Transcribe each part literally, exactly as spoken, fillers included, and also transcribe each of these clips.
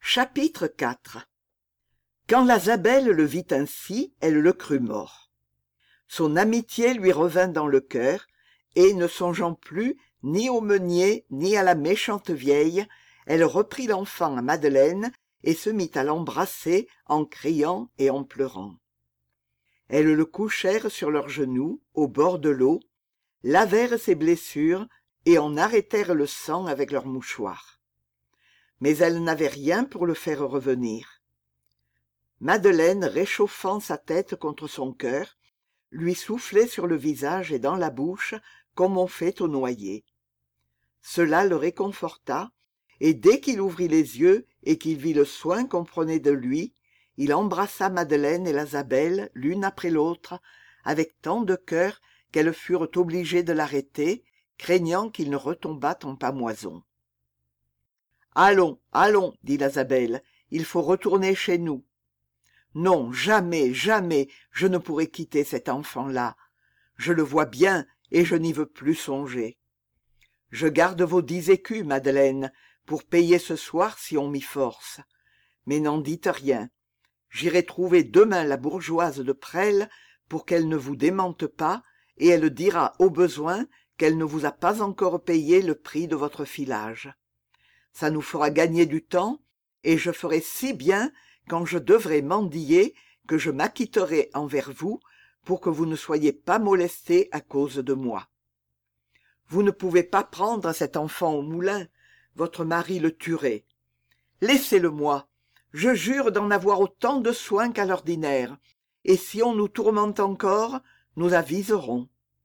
Chapitre quatre. Quand l'Azabelle le vit ainsi, elle le crut mort. Son amitié lui revint dans le cœur, et ne songeant plus ni au meunier ni à la méchante vieille, elle reprit l'enfant à Madeleine et se mit à l'embrasser en criant et en pleurant. Elles le couchèrent sur leurs genoux, au bord de l'eau, lavèrent ses blessures et en arrêtèrent le sang avec leurs mouchoirs. Mais elles n'avaient rien pour le faire revenir. Madeleine, réchauffant sa tête contre son cœur, lui soufflait sur le visage et dans la bouche comme on fait au noyer. Cela le réconforta, et dès qu'il ouvrit les yeux et qu'il vit le soin qu'on prenait de lui, il embrassa Madeleine et l'Azabelle l'une après l'autre, avec tant de cœur qu'elles furent obligées de l'arrêter, craignant qu'il ne retombât en pâmoison. « Allons, allons, dit l'Azabelle, il faut retourner chez nous. »« Non, jamais, jamais, je ne pourrai quitter cet enfant-là. Je le vois bien et je n'y veux plus songer. Je garde vos dix écus, Madeleine, pour payer ce soir si on m'y force. Mais n'en dites rien. J'irai trouver demain la bourgeoise de Presles pour qu'elle ne vous démente pas, et elle dira au besoin qu'elle ne vous a pas encore payé le prix de votre filage. Ça nous fera gagner du temps, et je ferai si bien quand je devrai mendier que je m'acquitterai envers vous pour que vous ne soyez pas molestés à cause de moi. Vous ne pouvez pas prendre cet enfant au moulin, votre mari le tuerait. Laissez-le-moi, je jure d'en avoir autant de soin qu'à l'ordinaire, et si on nous tourmente encore, nous aviserons.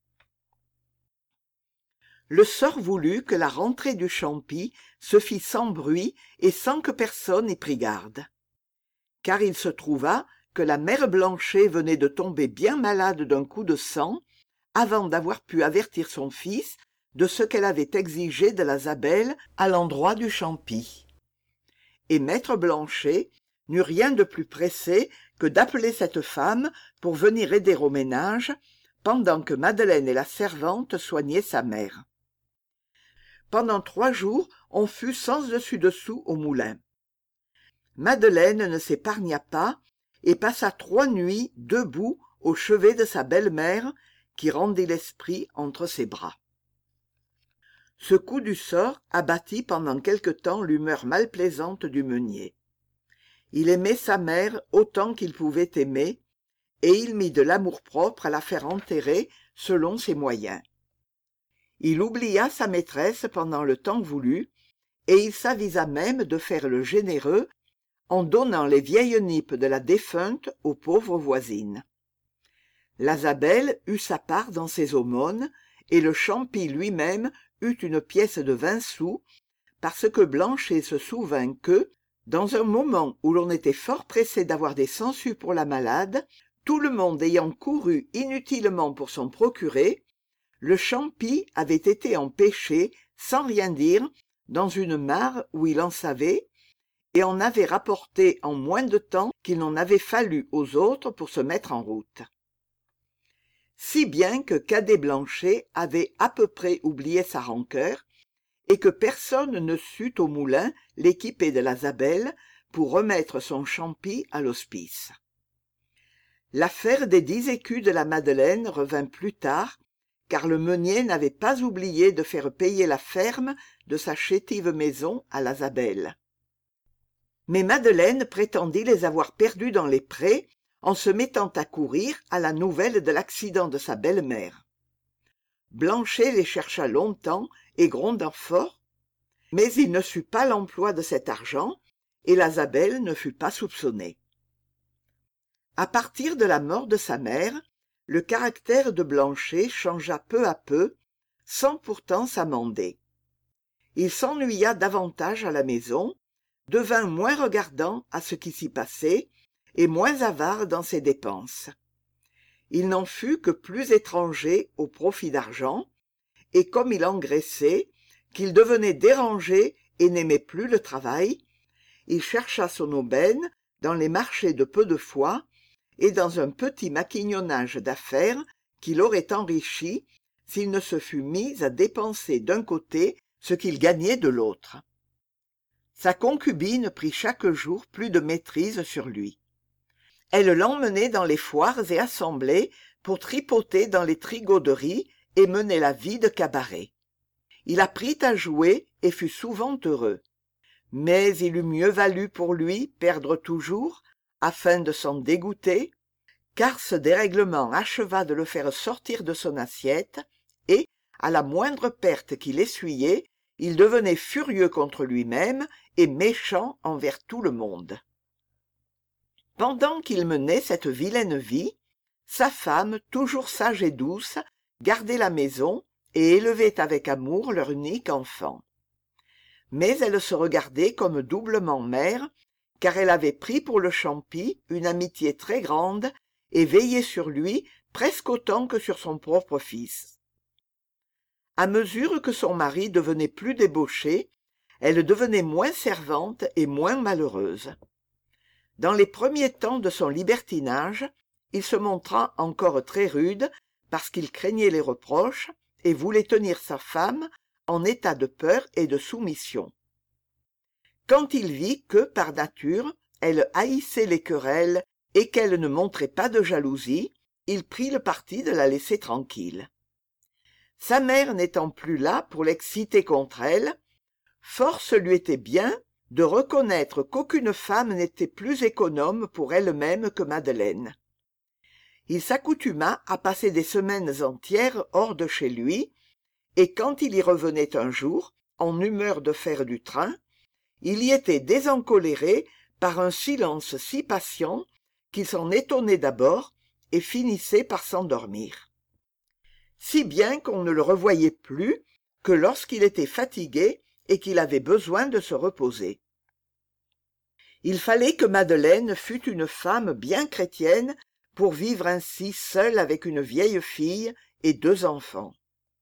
Le sort voulut que la rentrée du champi se fit sans bruit et sans que personne y prit garde. Car il se trouva que la mère Blanchet venait de tomber bien malade d'un coup de sang, avant d'avoir pu avertir son fils de ce qu'elle avait exigé de l'Azabelle à l'endroit du champi. Et maître Blanchet n'eut rien de plus pressé que d'appeler cette femme pour venir aider au ménage, pendant que Madeleine et la servante soignaient sa mère. Pendant trois jours, on fut sans dessus-dessous au moulin. Madeleine ne s'épargna pas et passa trois nuits debout au chevet de sa belle-mère, qui rendit l'esprit entre ses bras. Ce coup du sort abattit pendant quelque temps l'humeur malplaisante du meunier. Il aimait sa mère autant qu'il pouvait aimer, et il mit de l'amour-propre à la faire enterrer selon ses moyens. Il oublia sa maîtresse pendant le temps voulu, et il s'avisa même de faire le généreux en donnant les vieilles nippes de la défunte aux pauvres voisines. L'Azabelle eut sa part dans ses aumônes, et le champi lui-même eut une pièce de vingt sous, parce que Blanchet se souvint que, dans un moment où l'on était fort pressé d'avoir des sangsues pour la malade, tout le monde ayant couru inutilement pour s'en procurer, le champi avait été empêché, sans rien dire, dans une mare où il en savait, et en avait rapporté en moins de temps qu'il n'en avait fallu aux autres pour se mettre en route. Si bien que Cadet Blanchet avait à peu près oublié sa rancœur, et que personne ne sut au moulin l'équiper de l'Azabelle pour remettre son champi à l'hospice. L'affaire des dix écus de la Madeleine revint plus tard, car le meunier n'avait pas oublié de faire payer la ferme de sa chétive maison à l'Azabelle. Mais Madeleine prétendit les avoir perdus dans les prés en se mettant à courir à la nouvelle de l'accident de sa belle-mère. Blanchet les chercha longtemps et gronda fort, mais il ne sut pas l'emploi de cet argent, et l'Azabelle ne fut pas soupçonnée. À partir de la mort de sa mère, le caractère de Blanchet changea peu à peu, sans pourtant s'amender. Il s'ennuya davantage à la maison, devint moins regardant à ce qui s'y passait, et moins avare dans ses dépenses. Il n'en fut que plus étranger au profit d'argent, et comme il engraissait, qu'il devenait dérangé et n'aimait plus le travail, il chercha son aubaine dans les marchés de peu de foi et dans un petit maquignonnage d'affaires qui l'aurait enrichi s'il ne se fût mis à dépenser d'un côté ce qu'il gagnait de l'autre. Sa concubine prit chaque jour plus de maîtrise sur lui. Elle l'emmenait dans les foires et assemblées pour tripoter dans les trigauderies et mener la vie de cabaret. Il apprit à jouer et fut souvent heureux. Mais il eût mieux valu pour lui perdre toujours, afin de s'en dégoûter, car ce dérèglement acheva de le faire sortir de son assiette, et, à la moindre perte qu'il essuyait, il devenait furieux contre lui-même et méchant envers tout le monde. Pendant qu'il menait cette vilaine vie, sa femme, toujours sage et douce, gardait la maison et élevait avec amour leur unique enfant. Mais elle se regardait comme doublement mère, car elle avait pris pour le champi une amitié très grande et veillait sur lui presque autant que sur son propre fils. À mesure que son mari devenait plus débauché, elle devenait moins servante et moins malheureuse. Dans les premiers temps de son libertinage, il se montra encore très rude parce qu'il craignait les reproches et voulait tenir sa femme en état de peur et de soumission. Quand il vit que, par nature, elle haïssait les querelles et qu'elle ne montrait pas de jalousie, il prit le parti de la laisser tranquille. Sa mère n'étant plus là pour l'exciter contre elle, force lui était bien de reconnaître qu'aucune femme n'était plus économe pour elle-même que Madeleine. Il s'accoutuma à passer des semaines entières hors de chez lui, et quand il y revenait un jour, en humeur de faire du train, il y était désencoléré par un silence si patient qu'il s'en étonnait d'abord et finissait par s'endormir. Si bien qu'on ne le revoyait plus que lorsqu'il était fatigué et qu'il avait besoin de se reposer. Il fallait que Madeleine fût une femme bien chrétienne pour vivre ainsi seule avec une vieille fille et deux enfants.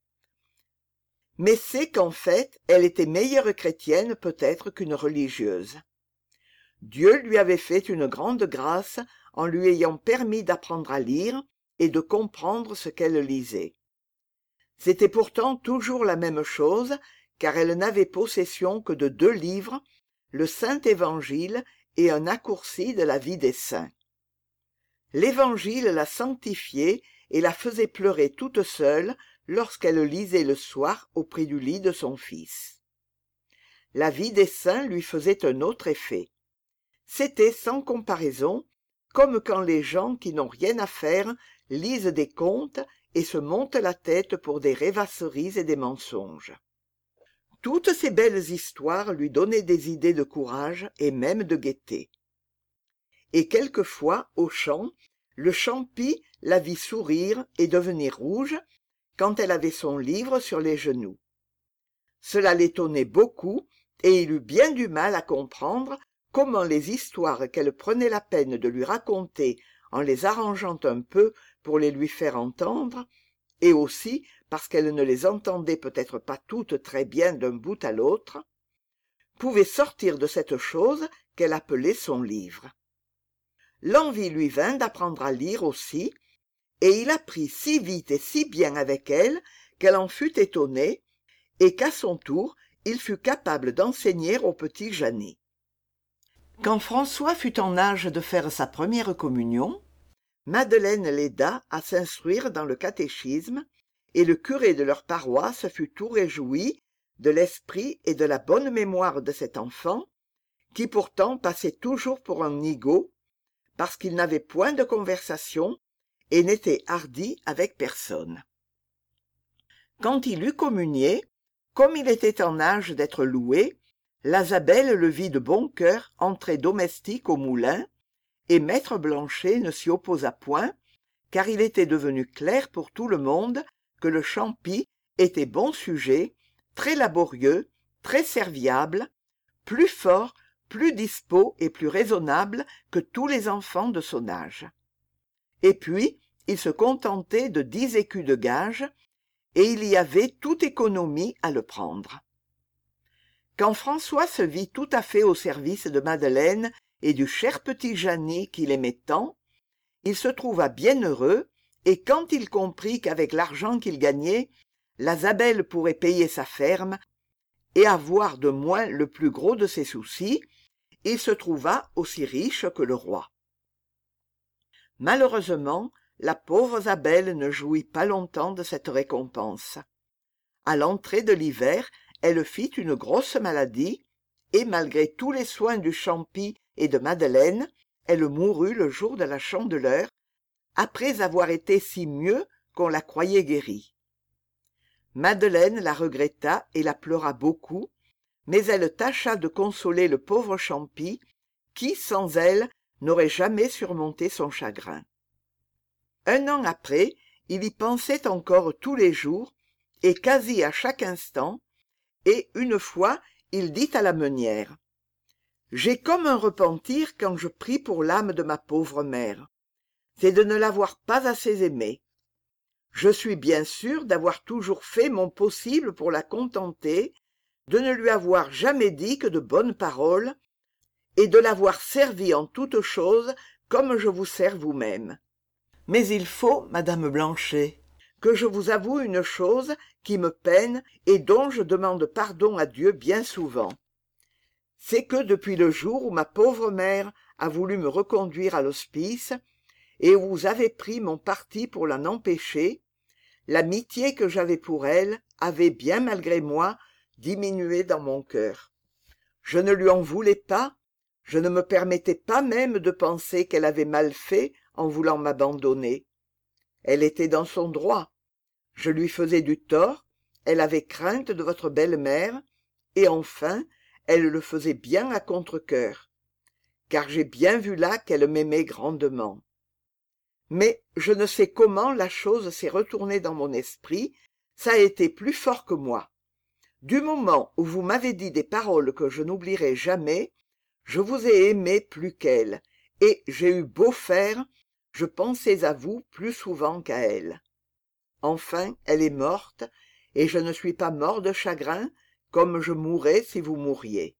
Mais c'est qu'en fait, elle était meilleure chrétienne peut-être qu'une religieuse. Dieu lui avait fait une grande grâce en lui ayant permis d'apprendre à lire et de comprendre ce qu'elle lisait. C'était pourtant toujours la même chose, car elle n'avait possession que de deux livres, le Saint-Évangile et un accourci de la vie des saints. L'Évangile la sanctifiait et la faisait pleurer toute seule lorsqu'elle lisait le soir auprès du lit de son fils. La vie des saints lui faisait un autre effet. C'était sans comparaison comme quand les gens qui n'ont rien à faire lisent des contes et se montent la tête pour des rêvasseries et des mensonges. Toutes ces belles histoires lui donnaient des idées de courage et même de gaieté. Et quelquefois, au champ, le champi la vit sourire et devenir rouge quand elle avait son livre sur les genoux. Cela l'étonnait beaucoup, et il eut bien du mal à comprendre comment les histoires qu'elle prenait la peine de lui raconter en les arrangeant un peu pour les lui faire entendre, et aussi parce qu'elle ne les entendait peut-être pas toutes très bien d'un bout à l'autre, pouvaient sortir de cette chose qu'elle appelait son livre. L'envie lui vint d'apprendre à lire aussi, et il apprit si vite et si bien avec elle qu'elle en fut étonnée, et qu'à son tour il fut capable d'enseigner au petit Jeannet. Quand François fut en âge de faire sa première communion, Madeleine l'aida à s'instruire dans le catéchisme, et le curé de leur paroisse fut tout réjoui de l'esprit et de la bonne mémoire de cet enfant, qui pourtant passait toujours pour un nigaud, parce qu'il n'avait point de conversation et n'était hardi avec personne. Quand il eut communié, comme il était en âge d'être loué, Lazabelle le vit de bon cœur entrer domestique au moulin, et maître Blanchet ne s'y opposa point, car il était devenu clair pour tout le monde que le champi était bon sujet, très laborieux, très serviable, plus fort, plus dispos et plus raisonnable que tous les enfants de son âge. Et puis, il se contentait de dix écus de gage, et il y avait toute économie à le prendre. Quand François se vit tout à fait au service de Madeleine et du cher petit Jeannet qu'il aimait tant, il se trouva bien heureux, et quand il comprit qu'avec l'argent qu'il gagnait, Lazabelle pourrait payer sa ferme, et avoir de moins le plus gros de ses soucis, il se trouva aussi riche que le roi. Malheureusement, la pauvre Zabelle ne jouit pas longtemps de cette récompense. À l'entrée de l'hiver, elle fit une grosse maladie, et malgré tous les soins du Champy et de Madeleine, elle mourut le jour de la Chandeleur, après avoir été si mieux qu'on la croyait guérie. Madeleine la regretta et la pleura beaucoup, mais elle tâcha de consoler le pauvre Champy, qui, sans elle, n'aurait jamais surmonté son chagrin. Un an après, il y pensait encore tous les jours, et quasi à chaque instant, et une fois, il dit à la meunière : « J'ai comme un repentir quand je prie pour l'âme de ma pauvre mère. C'est de ne l'avoir pas assez aimée. Je suis bien sûr d'avoir toujours fait mon possible pour la contenter, de ne lui avoir jamais dit que de bonnes paroles, et de l'avoir servie en toutes choses comme je vous sers vous-même. Mais il faut, Madame Blanchet, que je vous avoue une chose qui me peine et dont je demande pardon à Dieu bien souvent. C'est que depuis le jour où ma pauvre mère a voulu me reconduire à l'hospice, et où vous avez pris mon parti pour l'en empêcher, l'amitié que j'avais pour elle avait bien malgré moi diminué dans mon cœur. Je ne lui en voulais pas, je ne me permettais pas même de penser qu'elle avait mal fait en voulant m'abandonner. Elle était dans son droit. Je lui faisais du tort, elle avait crainte de votre belle-mère, et enfin, elle le faisait bien à contre-cœur, car j'ai bien vu là qu'elle m'aimait grandement. Mais je ne sais comment la chose s'est retournée dans mon esprit, ça a été plus fort que moi. Du moment où vous m'avez dit des paroles que je n'oublierai jamais, je vous ai aimé plus qu'elle, et j'ai eu beau faire, je pensais à vous plus souvent qu'à elle. Enfin, elle est morte, et je ne suis pas mort de chagrin, comme je mourrais si vous mouriez.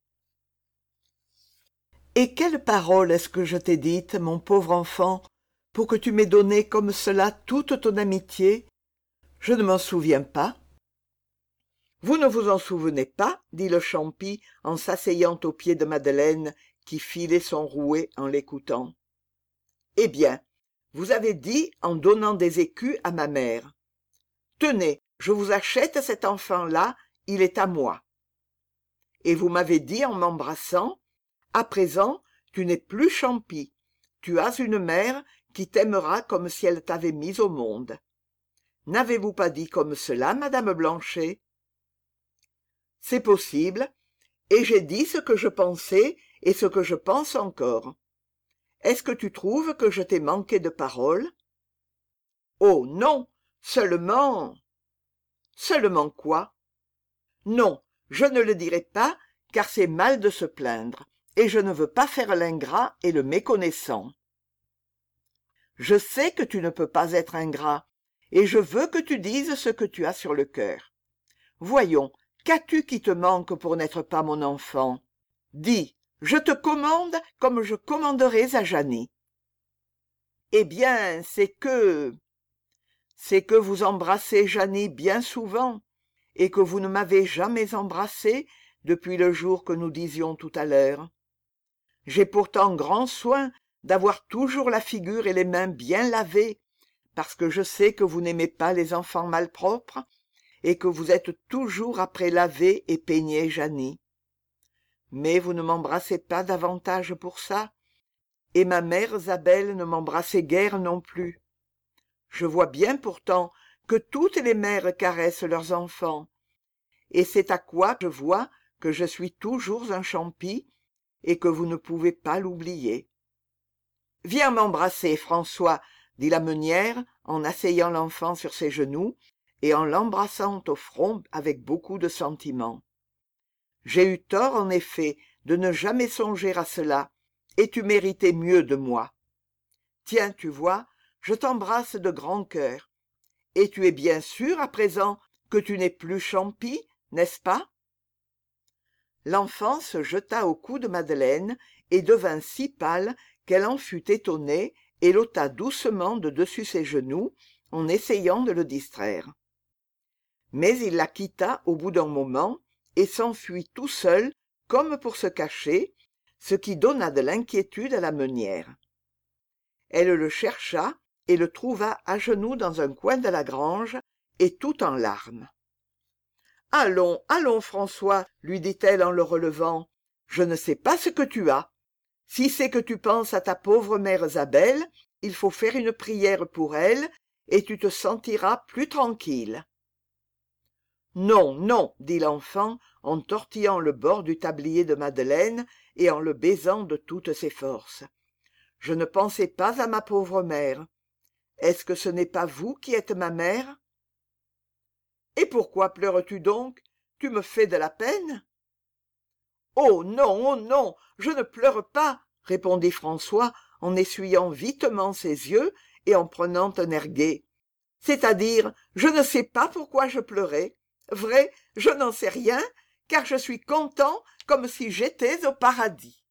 Et quelle parole est-ce que je t'ai dite, mon pauvre enfant, pour que tu m'aies donné comme cela toute ton amitié? Je ne m'en souviens pas. Vous ne vous en souvenez pas, dit le Champy en s'asseyant aux pieds de Madeleine, qui filait son rouet en l'écoutant. Eh bien, vous avez dit en donnant des écus à ma mère. Tenez, je vous achète cet enfant-là, il est à moi. Et vous m'avez dit en m'embrassant, à présent, tu n'es plus Champy, tu as une mère qui t'aimera comme si elle t'avait mis au monde. N'avez-vous pas dit comme cela, Madame Blanchet? C'est possible, et j'ai dit ce que je pensais et ce que je pense encore. Est-ce que tu trouves que je t'ai manqué de parole? Oh non, seulement... Seulement quoi? Non, je ne le dirai pas, car c'est mal de se plaindre, et je ne veux pas faire l'ingrat et le méconnaissant. Je sais que tu ne peux pas être ingrat, et je veux que tu dises ce que tu as sur le cœur. Voyons, qu'as-tu qui te manque pour n'être pas mon enfant? Dis, je te commande comme je commanderais à Jeannie. Eh bien, c'est que... C'est que vous embrassez Jeannie bien souvent, et que vous ne m'avez jamais embrassé depuis le jour que nous disions tout à l'heure. J'ai pourtant grand soin d'avoir toujours la figure et les mains bien lavées, parce que je sais que vous n'aimez pas les enfants malpropres, et que vous êtes toujours après laver et peigner Jeannie. Mais vous ne m'embrassez pas davantage pour ça, et ma mère Zabelle ne m'embrassait guère non plus. Je vois bien pourtant que toutes les mères caressent leurs enfants, et c'est à quoi je vois que je suis toujours un Champy, et que vous ne pouvez pas l'oublier. « Viens m'embrasser, François, » dit la meunière, en asseyant l'enfant sur ses genoux, et en l'embrassant au front avec beaucoup de sentiment. J'ai eu tort, en effet, de ne jamais songer à cela, et tu méritais mieux de moi. Tiens, tu vois, je t'embrasse de grand cœur. Et tu es bien sûr, à présent, que tu n'es plus Champy, n'est-ce pas? L'enfant se jeta au cou de Madeleine et devint si pâle qu'elle en fut étonnée et l'ôta doucement de dessus ses genoux en essayant de le distraire. Mais il la quitta au bout d'un moment et s'enfuit tout seul comme pour se cacher, ce qui donna de l'inquiétude à la meunière. Elle le chercha et le trouva à genoux dans un coin de la grange et tout en larmes. « Allons, allons, François, lui dit-elle en le relevant, je ne sais pas ce que tu as. Si c'est que tu penses à ta pauvre mère Zabel, il faut faire une prière pour elle, et tu te sentiras plus tranquille. » « Non, non, dit l'enfant, en tortillant le bord du tablier de Madeleine et en le baisant de toutes ses forces. Je ne pensais pas à ma pauvre mère. Est-ce que ce n'est pas vous qui êtes ma mère ? Et pourquoi pleures-tu donc ? Tu me fais de la peine ? Oh non, oh non, je ne pleure pas, répondit François en essuyant vitement ses yeux et en prenant un air gai. C'est-à-dire, je ne sais pas pourquoi je pleurais. Vrai, je n'en sais rien, car je suis content comme si j'étais au paradis.